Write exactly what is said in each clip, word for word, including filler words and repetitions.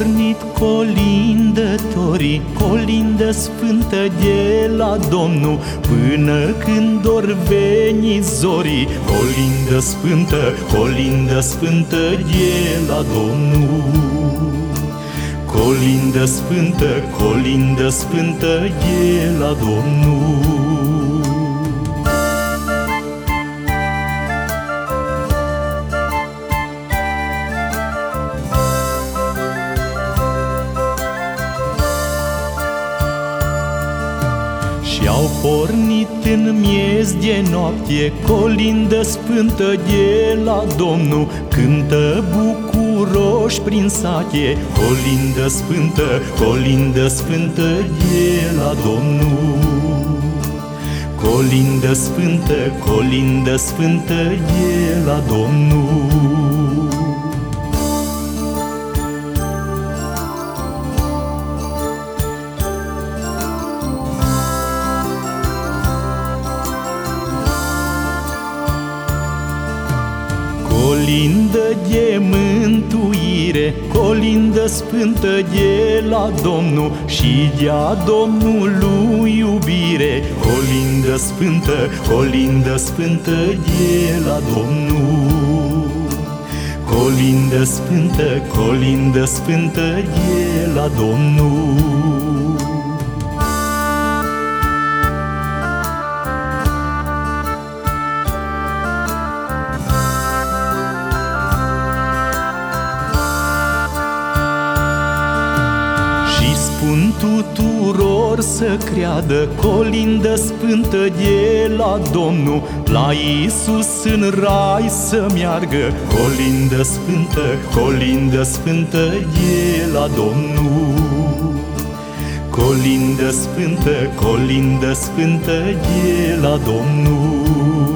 pornit colindătorii, colindă sfântă de la Domnul, până când or veni zorii. Colindă sfântă, colindă sfântă de la Domnul. Colindă sfântă, colindă sfântă de la Domnul. Și-au pornit în miez de noapte, colindă sfântă de la Domnul, cântă bucuroși prin sate. Colindă sfântă, colindă sfântă de la Domnul. Colindă sfântă, colindă sfântă de la Domnul. Colindă de mântuire, colindă sfântă de la Domnul și de-a Domnului iubire. Colindă sfântă, colindă sfântă de la Domnul. Colindă sfântă, colindă sfântă de la Domnul. Și spun tuturor să creadă, colindă sfântă de la Domnul, la Iisus în rai să meargă. Colindă sfântă, colindă sfântă de la Domnul. Colindă sfântă, colindă sfântă de la Domnul.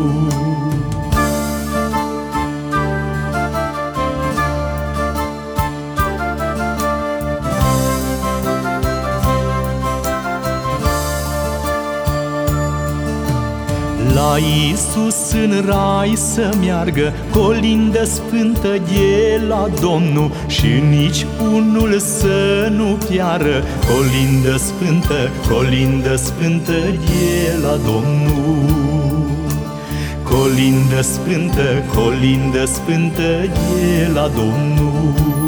La Iisus în rai să meargă, colindă sfântă de la Domnul, și nici unul să nu piară. Colindă sfântă, colindă sfântă de la Domnul. Colindă sfântă, colindă sfântă de la Domnul.